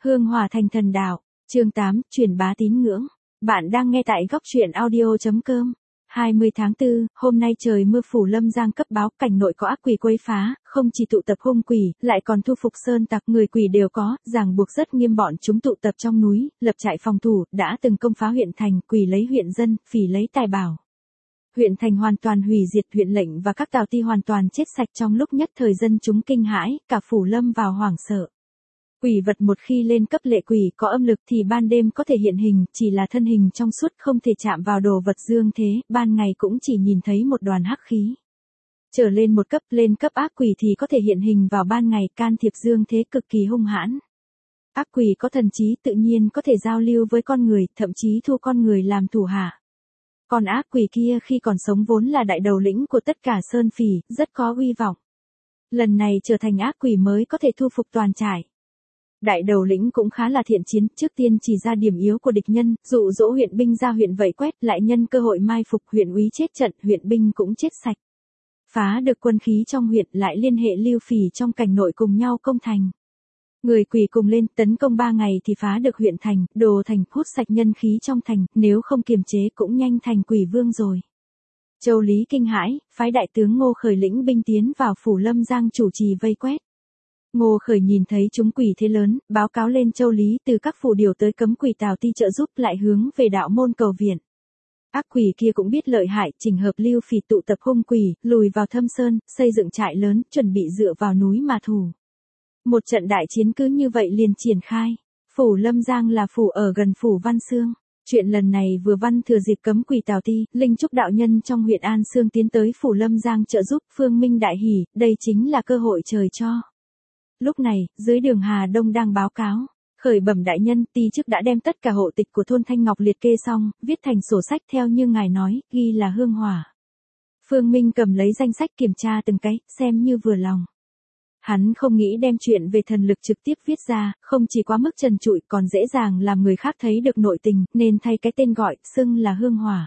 Hương Hỏa thành thần đạo, chương 8, truyền bá tín ngưỡng. Bạn đang nghe tại góc truyện audio.com. 20 tháng 4, hôm nay trời mưa phủ Lâm Giang cấp báo cảnh nội có ác quỷ quấy phá, không chỉ tụ tập hung quỷ, lại còn thu phục sơn tặc, người quỷ đều có, ràng buộc rất nghiêm bọn chúng tụ tập trong núi, lập trại phòng thủ, đã từng công phá huyện thành, quỷ lấy huyện dân, phỉ lấy tài bảo. Huyện thành hoàn toàn hủy diệt, huyện lệnh và các tào ty hoàn toàn chết sạch trong lúc nhất thời dân chúng kinh hãi, cả phủ Lâm vào hoảng sợ. Quỷ vật một khi lên cấp lệ quỷ có âm lực thì ban đêm có thể hiện hình, chỉ là thân hình trong suốt không thể chạm vào đồ vật dương thế, ban ngày cũng chỉ nhìn thấy một đoàn hắc khí. Trở lên một cấp, lên cấp ác quỷ thì có thể hiện hình vào ban ngày, can thiệp dương thế cực kỳ hung hãn. Ác quỷ có thần trí tự nhiên có thể giao lưu với con người, thậm chí thu con người làm thủ hạ. Còn ác quỷ kia khi còn sống vốn là đại đầu lĩnh của tất cả sơn phỉ, rất có uy vọng. Lần này trở thành ác quỷ mới có thể thu phục toàn trại. Đại đầu lĩnh cũng khá là thiện chiến, trước tiên chỉ ra điểm yếu của địch nhân, dụ dỗ huyện binh ra huyện vây quét, lại nhân cơ hội mai phục, huyện úy chết trận, huyện binh cũng chết sạch. Phá được quân khí trong huyện, lại liên hệ lưu phỉ trong cảnh nội cùng nhau công thành. Người quỷ cùng lên, tấn công 3 ngày thì phá được huyện thành, đồ thành, hút sạch nhân khí trong thành, nếu không kiềm chế cũng nhanh thành quỷ vương rồi. Châu Lý kinh hãi, phái đại tướng Ngô Khởi lĩnh binh tiến vào phủ Lâm Giang chủ trì vây quét. Ngô Khởi nhìn thấy chúng quỷ thế lớn, báo cáo lên Châu Lý, từ các phủ điều tới cấm quỷ Tào Ty trợ giúp, lại hướng về đạo môn cầu viện. Ác quỷ kia cũng biết lợi hại, chỉnh hợp lưu phỉ tụ tập hung quỷ, lùi vào thâm sơn, xây dựng trại lớn, chuẩn bị dựa vào núi mà thủ. Một trận đại chiến cứ như vậy liền triển khai. Phủ Lâm Giang là phủ ở gần phủ Văn Xương. Chuyện lần này vừa văn thừa dịp cấm quỷ Tào Ty, Linh Trúc đạo nhân trong huyện An Xương tiến tới phủ Lâm Giang trợ giúp, Phương Minh đại hỉ, đây chính là cơ hội trời cho. Lúc này, dưới đường Hà Đông đang báo cáo. Khởi bẩm đại nhân, ty chức đã đem tất cả hộ tịch của thôn Thanh Ngọc liệt kê xong, viết thành sổ sách theo như ngài nói, ghi là Hương Hỏa. Phương Minh cầm lấy danh sách kiểm tra từng cái, xem như vừa lòng. Hắn không nghĩ đem chuyện về thần lực trực tiếp viết ra, không chỉ quá mức trần trụi còn dễ dàng làm người khác thấy được nội tình, nên thay cái tên gọi, xưng là Hương Hỏa.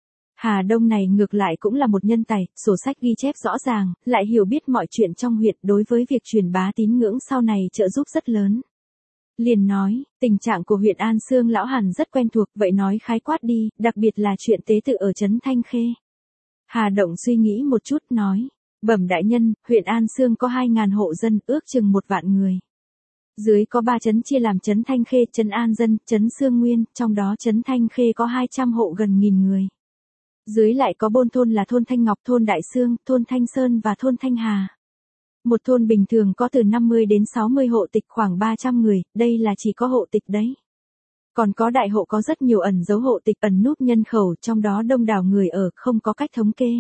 Hà Đông này ngược lại cũng là một nhân tài, sổ sách ghi chép rõ ràng, lại hiểu biết mọi chuyện trong huyện, đối với việc truyền bá tín ngưỡng sau này trợ giúp rất lớn. Liền nói, tình trạng của huyện An Xương lão hẳn rất quen thuộc, vậy nói khái quát đi, đặc biệt là chuyện tế tự ở trấn Thanh Khê. Hà Động suy nghĩ một chút nói, bẩm đại nhân, huyện An Xương có 2.000 hộ dân, ước chừng 1 vạn người. Dưới có 3 trấn chia làm trấn Thanh Khê, trấn An Dân, trấn Xương Nguyên, trong đó trấn Thanh Khê có 200 hộ gần 1.000 người. Dưới lại có 4 thôn là thôn Thanh Ngọc, thôn Đại Sương, thôn Thanh Sơn và thôn Thanh Hà. Một thôn bình thường có từ 50 đến 60 hộ tịch, khoảng 300 người, đây là chỉ có hộ tịch đấy. Còn có đại hộ có rất nhiều ẩn dấu hộ tịch, ẩn núp nhân khẩu, trong đó đông đảo người ở, không có cách thống kê.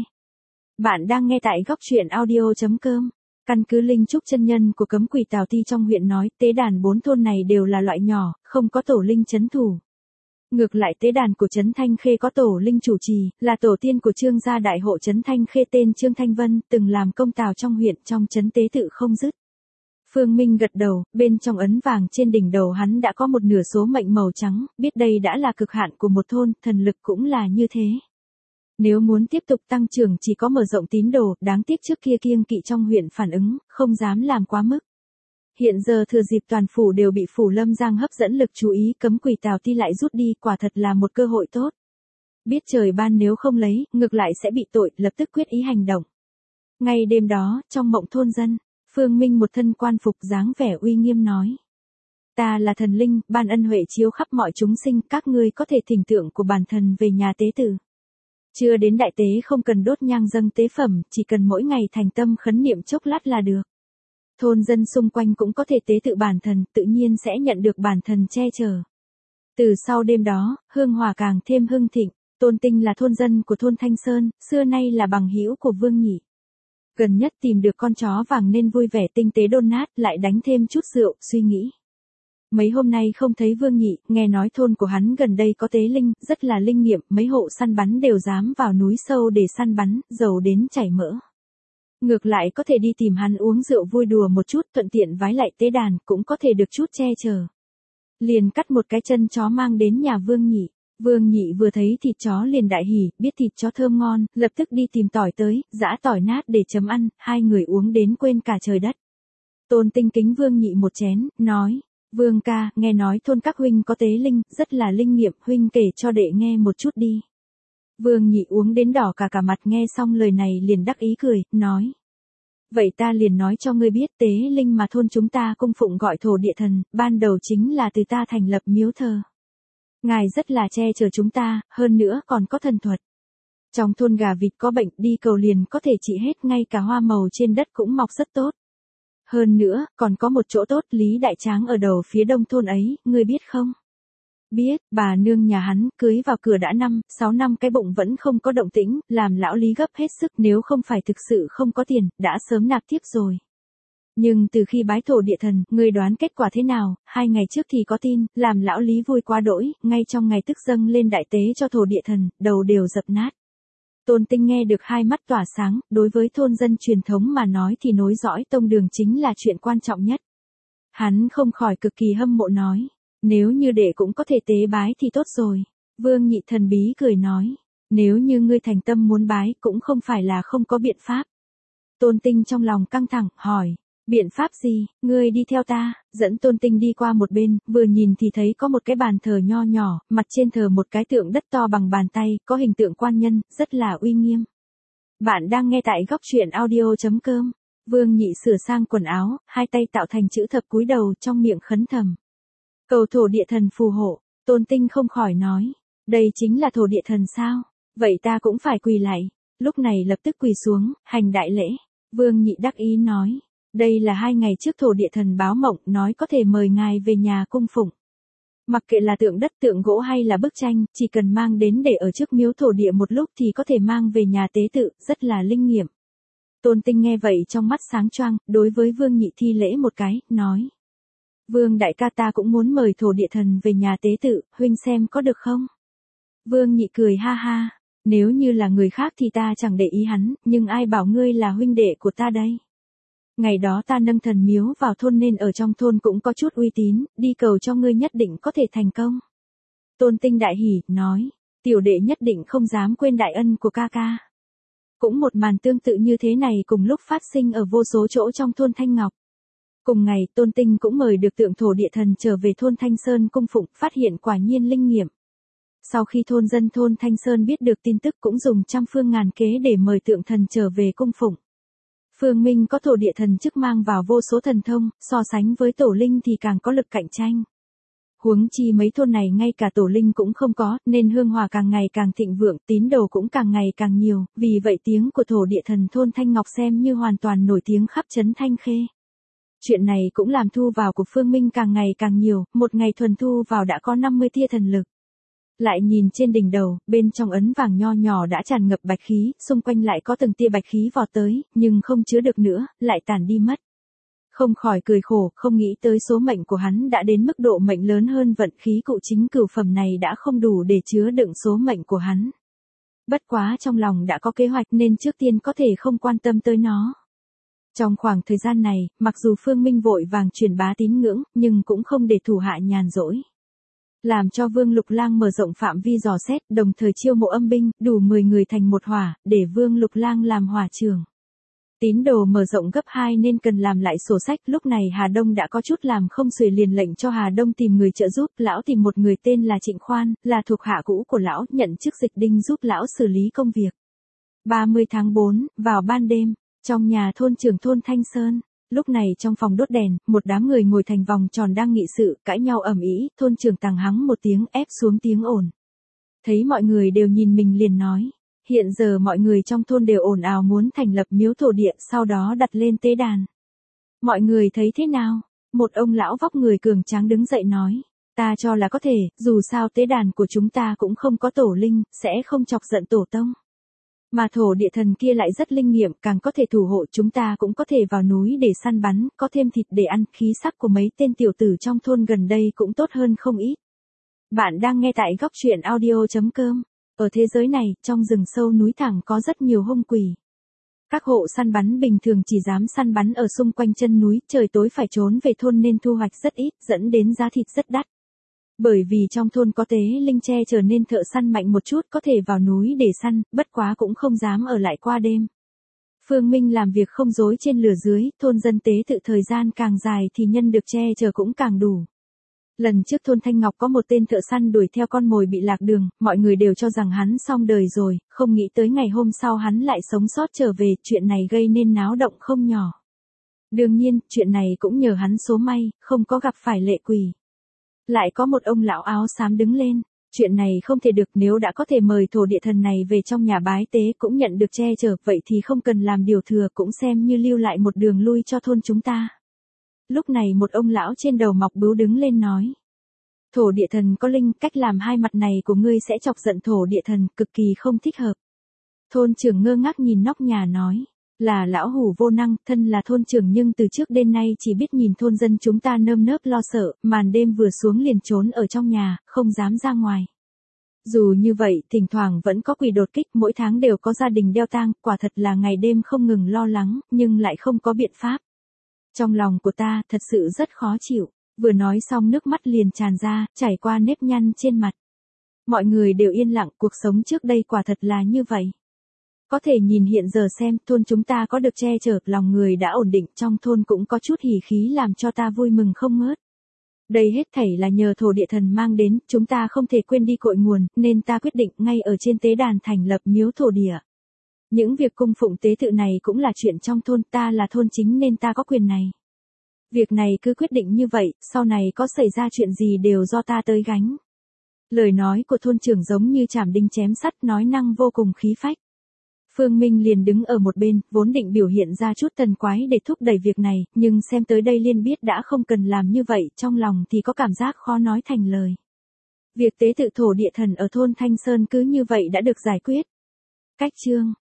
Bạn đang nghe tại góc truyện audio.com. Căn cứ Linh Trúc chân nhân của cấm quỷ Tào Ty trong huyện nói, tế đàn 4 thôn này đều là loại nhỏ, không có tổ linh trấn thủ. Ngược lại tế đàn của trấn Thanh Khê có tổ linh chủ trì, là tổ tiên của Trương gia đại hộ trấn Thanh Khê tên Trương Thanh Vân, từng làm công tào trong huyện, trong trấn tế tự không dứt. Phương Minh gật đầu, bên trong ấn vàng trên đỉnh đầu hắn đã có một nửa số mệnh màu trắng, biết đây đã là cực hạn của một thôn, thần lực cũng là như thế. Nếu muốn tiếp tục tăng trưởng chỉ có mở rộng tín đồ, đáng tiếc trước kia kiêng kỵ trong huyện phản ứng, không dám làm quá mức. Hiện giờ thừa dịp toàn phủ đều bị phủ Lâm Giang hấp dẫn lực chú ý, cấm quỷ Tào Ty lại rút đi, quả thật là một cơ hội tốt. Biết trời ban nếu không lấy, ngược lại sẽ bị tội, lập tức quyết ý hành động. Ngay đêm đó, trong mộng thôn dân, Phương Minh một thân quan phục dáng vẻ uy nghiêm nói. Ta là thần linh, ban ân huệ chiếu khắp mọi chúng sinh, các ngươi có thể thỉnh tượng của bản thần về nhà tế tự. Chưa đến đại tế không cần đốt nhang dâng tế phẩm, chỉ cần mỗi ngày thành tâm khấn niệm chốc lát là được. Thôn dân xung quanh cũng có thể tế tự bản thần, tự nhiên sẽ nhận được bản thần che chở. Từ sau đêm đó, Hương Hỏa càng thêm hưng thịnh. Tôn Tinh là thôn dân của thôn Thanh Sơn, xưa nay là bằng hữu của Vương Nhị. Gần nhất tìm được con chó vàng nên vui vẻ tinh tế đôn nát, lại đánh thêm chút rượu, suy nghĩ. Mấy hôm nay không thấy Vương Nhị, nghe nói thôn của hắn gần đây có tế linh, rất là linh nghiệm, mấy hộ săn bắn đều dám vào núi sâu để săn bắn, giàu đến chảy mỡ. Ngược lại có thể đi tìm hắn uống rượu vui đùa một chút, thuận tiện vái lại tế đàn, cũng có thể được chút che chở. Liền cắt một cái chân chó mang đến nhà Vương Nhị. Vương Nhị vừa thấy thịt chó liền đại hỉ, biết thịt chó thơm ngon, lập tức đi tìm tỏi tới, giã tỏi nát để chấm ăn, hai người uống đến quên cả trời đất. Tôn Tinh kính Vương Nhị một chén, nói, Vương ca, nghe nói thôn các huynh có tế linh, rất là linh nghiệm, huynh kể cho đệ nghe một chút đi. Vương Nhị uống đến đỏ cả mặt nghe xong lời này liền đắc ý cười, nói. Vậy ta liền nói cho ngươi biết tế linh mà thôn chúng ta cung phụng gọi thổ địa thần, ban đầu chính là từ ta thành lập miếu thờ. Ngài rất là che chở chúng ta, hơn nữa còn có thần thuật. Trong thôn gà vịt có bệnh đi cầu liền có thể trị hết, ngay cả hoa màu trên đất cũng mọc rất tốt. Hơn nữa, còn có một chỗ tốt, Lý Đại Tráng ở đầu phía đông thôn ấy, ngươi biết không? Biết, bà nương nhà hắn, cưới vào cửa đã 6 năm cái bụng vẫn không có động tĩnh, làm lão Lý gấp hết sức, nếu không phải thực sự không có tiền, đã sớm nạp tiếp rồi. Nhưng từ khi bái thổ địa thần, ngươi đoán kết quả thế nào, 2 ngày trước thì có tin, làm lão Lý vui quá đỗi, ngay trong ngày tức dâng lên đại tế cho thổ địa thần, đầu đều dập nát. Tôn Tinh nghe được hai mắt tỏa sáng, đối với thôn dân truyền thống mà nói thì nối dõi tông đường chính là chuyện quan trọng nhất. Hắn không khỏi cực kỳ hâm mộ nói, nếu như đệ cũng có thể tế bái thì tốt rồi. Vương Nhị thần bí cười nói, nếu như ngươi thành tâm muốn bái cũng không phải là không có biện pháp. Tôn Tinh trong lòng căng thẳng, hỏi, biện pháp gì, ngươi đi theo ta, dẫn Tôn Tinh đi qua một bên, vừa nhìn thì thấy có một cái bàn thờ nho nhỏ, mặt trên thờ một cái tượng đất to bằng bàn tay, có hình tượng quan nhân, rất là uy nghiêm. Bạn đang nghe tại góc truyện audio.com. Vương Nhị sửa sang quần áo, hai tay tạo thành chữ thập cúi đầu trong miệng khấn thầm. Cầu thổ địa thần phù hộ, Tôn Tinh không khỏi nói, đây chính là thổ địa thần sao, vậy ta cũng phải quỳ lại, lúc này lập tức quỳ xuống, hành đại lễ. Vương Nhị đắc ý nói, đây là 2 ngày trước thổ địa thần báo mộng nói có thể mời ngài về nhà cung phụng. Mặc kệ là tượng đất tượng gỗ hay là bức tranh, chỉ cần mang đến để ở trước miếu thổ địa một lúc thì có thể mang về nhà tế tự, rất là linh nghiệm. Tôn Tinh nghe vậy trong mắt sáng choang, đối với Vương Nhị thi lễ một cái, nói. Vương đại ca ta cũng muốn mời thổ địa thần về nhà tế tự, huynh xem có được không? Vương Nhị cười ha ha, nếu như là người khác thì ta chẳng để ý hắn, nhưng ai bảo ngươi là huynh đệ của ta đây? Ngày đó ta nâng thần miếu vào thôn nên ở trong thôn cũng có chút uy tín, đi cầu cho ngươi nhất định có thể thành công. Tôn Tinh đại hỉ, nói, tiểu đệ nhất định không dám quên đại ân của ca ca. Cũng một màn tương tự như thế này cùng lúc phát sinh ở vô số chỗ trong thôn Thanh Ngọc. Cùng ngày, Tôn Tinh cũng mời được tượng thổ địa thần trở về thôn Thanh Sơn cung phụng, phát hiện quả nhiên linh nghiệm. Sau khi thôn dân thôn Thanh Sơn biết được tin tức cũng dùng trăm phương ngàn kế để mời tượng thần trở về cung phụng. Phương Minh có thổ địa thần chức mang vào vô số thần thông, so sánh với tổ linh thì càng có lực cạnh tranh. Huống chi mấy thôn này ngay cả tổ linh cũng không có, nên hương hòa càng ngày càng thịnh vượng, tín đồ cũng càng ngày càng nhiều, vì vậy tiếng của thổ địa thần thôn Thanh Ngọc xem như hoàn toàn nổi tiếng khắp trấn Thanh Khê. Chuyện này cũng làm thu vào của Phương Minh càng ngày càng nhiều, một ngày thuần thu vào đã có 50 tia thần lực. Lại nhìn trên đỉnh đầu, bên trong ấn vàng nho nhỏ đã tràn ngập bạch khí, xung quanh lại có từng tia bạch khí vọt tới, nhưng không chứa được nữa, lại tản đi mất. Không khỏi cười khổ, không nghĩ tới số mệnh của hắn đã đến mức độ mệnh lớn hơn vận khí cụ chính cửu phẩm này đã không đủ để chứa đựng số mệnh của hắn. Bất quá trong lòng đã có kế hoạch nên trước tiên có thể không quan tâm tới nó. Trong khoảng thời gian này, mặc dù Phương Minh vội vàng truyền bá tín ngưỡng, nhưng cũng không để thủ hạ nhàn rỗi. Làm cho Vương Lục Lang mở rộng phạm vi dò xét, đồng thời chiêu mộ âm binh, đủ 10 người thành một hỏa, để Vương Lục Lang làm hỏa trưởng. Tín đồ mở rộng gấp 2 nên cần làm lại sổ sách, lúc này Hà Đông đã có chút làm không xuể liền lệnh cho Hà Đông tìm người trợ giúp, lão tìm một người tên là Trịnh Khoan, là thuộc hạ cũ của lão, nhận chức dịch đinh giúp lão xử lý công việc. 30 tháng 4, vào ban đêm, trong nhà thôn trưởng thôn Thanh Sơn. Lúc này trong phòng đốt đèn, một đám người ngồi thành vòng tròn đang nghị sự, cãi nhau ầm ĩ, thôn trưởng tằng hắng một tiếng ép xuống tiếng ồn. Thấy mọi người đều nhìn mình liền nói, hiện giờ mọi người trong thôn đều ồn ào muốn thành lập miếu thổ địa, sau đó đặt lên tế đàn. Mọi người thấy thế nào? Một ông lão vóc người cường tráng đứng dậy nói, ta cho là có thể, dù sao tế đàn của chúng ta cũng không có tổ linh, sẽ không chọc giận tổ tông. Mà thổ địa thần kia lại rất linh nghiệm, càng có thể thủ hộ, chúng ta cũng có thể vào núi để săn bắn, có thêm thịt để ăn, khí sắc của mấy tên tiểu tử trong thôn gần đây cũng tốt hơn không ít. Bạn đang nghe tại góc truyện audio.com. Ở thế giới này, trong rừng sâu núi thẳm có rất nhiều hung quỷ. Các hộ săn bắn bình thường chỉ dám săn bắn ở xung quanh chân núi, trời tối phải trốn về thôn nên thu hoạch rất ít, dẫn đến giá thịt rất đắt. Bởi vì trong thôn có tế linh che chở nên thợ săn mạnh một chút có thể vào núi để săn, bất quá cũng không dám ở lại qua đêm. Phương Minh làm việc không dối trên lửa dưới, thôn dân tế tự thời gian càng dài thì nhân được che chở cũng càng đủ. Lần trước thôn Thanh Ngọc có một tên thợ săn đuổi theo con mồi bị lạc đường, mọi người đều cho rằng hắn xong đời rồi, không nghĩ tới ngày hôm sau hắn lại sống sót trở về, chuyện này gây nên náo động không nhỏ. Đương nhiên, chuyện này cũng nhờ hắn số may, không có gặp phải lệ quỷ. Lại có một ông lão áo xám đứng lên, chuyện này không thể được, nếu đã có thể mời thổ địa thần này về trong nhà bái tế cũng nhận được che chở, vậy thì không cần làm điều thừa, cũng xem như lưu lại một đường lui cho thôn chúng ta. Lúc này một ông lão trên đầu mọc bướu đứng lên nói. Thổ địa thần có linh, cách làm hai mặt này của ngươi sẽ chọc giận thổ địa thần, cực kỳ không thích hợp. Thôn trưởng ngơ ngác nhìn nóc nhà nói. Là lão hủ vô năng, thân là thôn trưởng nhưng từ trước đến nay chỉ biết nhìn thôn dân chúng ta nơm nớp lo sợ, màn đêm vừa xuống liền trốn ở trong nhà, không dám ra ngoài. Dù như vậy, thỉnh thoảng vẫn có quỷ đột kích, mỗi tháng đều có gia đình đeo tang, quả thật là ngày đêm không ngừng lo lắng, nhưng lại không có biện pháp. Trong lòng của ta, thật sự rất khó chịu. Vừa nói xong nước mắt liền tràn ra, chảy qua nếp nhăn trên mặt. Mọi người đều yên lặng, cuộc sống trước đây quả thật là như vậy. Có thể nhìn hiện giờ xem, thôn chúng ta có được che chở, lòng người đã ổn định, trong thôn cũng có chút hỉ khí làm cho ta vui mừng không ngớt. Đây hết thảy là nhờ thổ địa thần mang đến, chúng ta không thể quên đi cội nguồn, nên ta quyết định ngay ở trên tế đàn thành lập miếu thổ địa. Những việc cung phụng tế tự này cũng là chuyện trong thôn, ta là thôn chính nên ta có quyền này. Việc này cứ quyết định như vậy, sau này có xảy ra chuyện gì đều do ta tới gánh. Lời nói của thôn trưởng giống như chảm đinh chém sắt, nói năng vô cùng khí phách. Phương Minh liền đứng ở một bên, vốn định biểu hiện ra chút thần quái để thúc đẩy việc này, nhưng xem tới đây liền biết đã không cần làm như vậy, trong lòng thì có cảm giác khó nói thành lời. Việc tế tự thổ địa thần ở thôn Thanh Sơn cứ như vậy đã được giải quyết. Cách chương